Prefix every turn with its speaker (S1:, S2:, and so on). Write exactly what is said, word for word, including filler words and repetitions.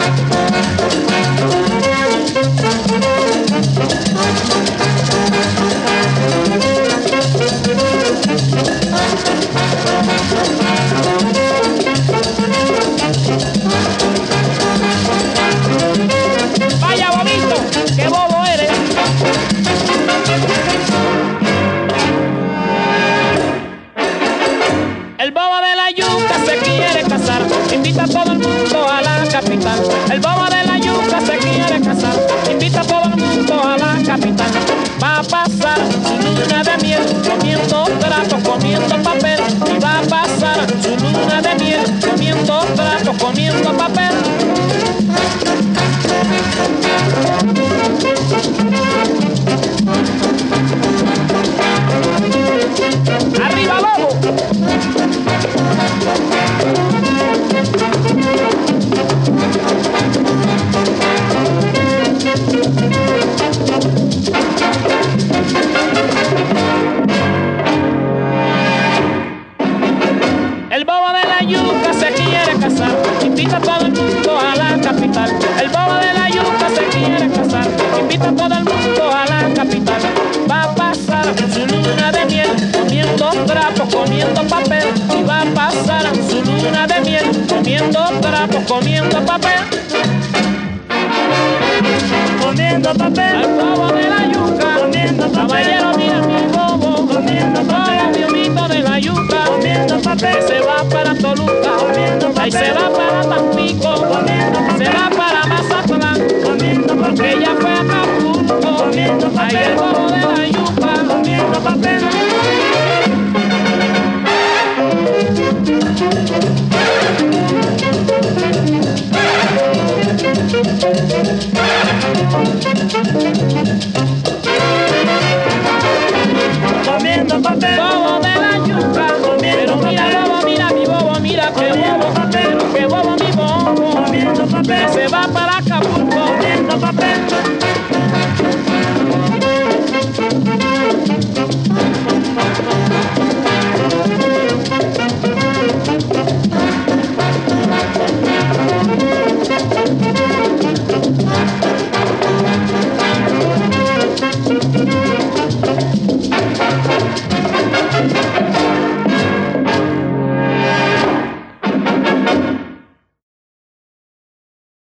S1: Vaya bobito, qué bobo eres. El bobo de la yuca se quiere casar, invita a todo el mundo a la capital. El bobo de la yuca se quiere casar, invita a todo el mundo a la capital. Va a pasar su luna de miel comiendo trapo, comiendo papel. Y va a pasar su luna de miel comiendo trapo, comiendo papel. ¡Arriba, bobo! El bobo de la yuca se quiere casar, invita a todo el mundo a la capital. El bobo de la yuca se quiere casar, invita a todo el mundo a la capital. Va a pasar su luna de miel comiendo trapos, comiendo papel. Y va a pasar su luna de miel comiendo trapos, comiendo papel.
S2: Comiendo papel,
S1: El bobo de la yuca,
S2: comiendo papel,
S1: caballero, mira mi bobo,
S2: comiendo papel,
S1: mi omito de la yuca,
S2: comiendo papel,
S1: se va para Toluca,
S2: comiendo
S1: ahí se
S2: papel,
S1: va para Tampico.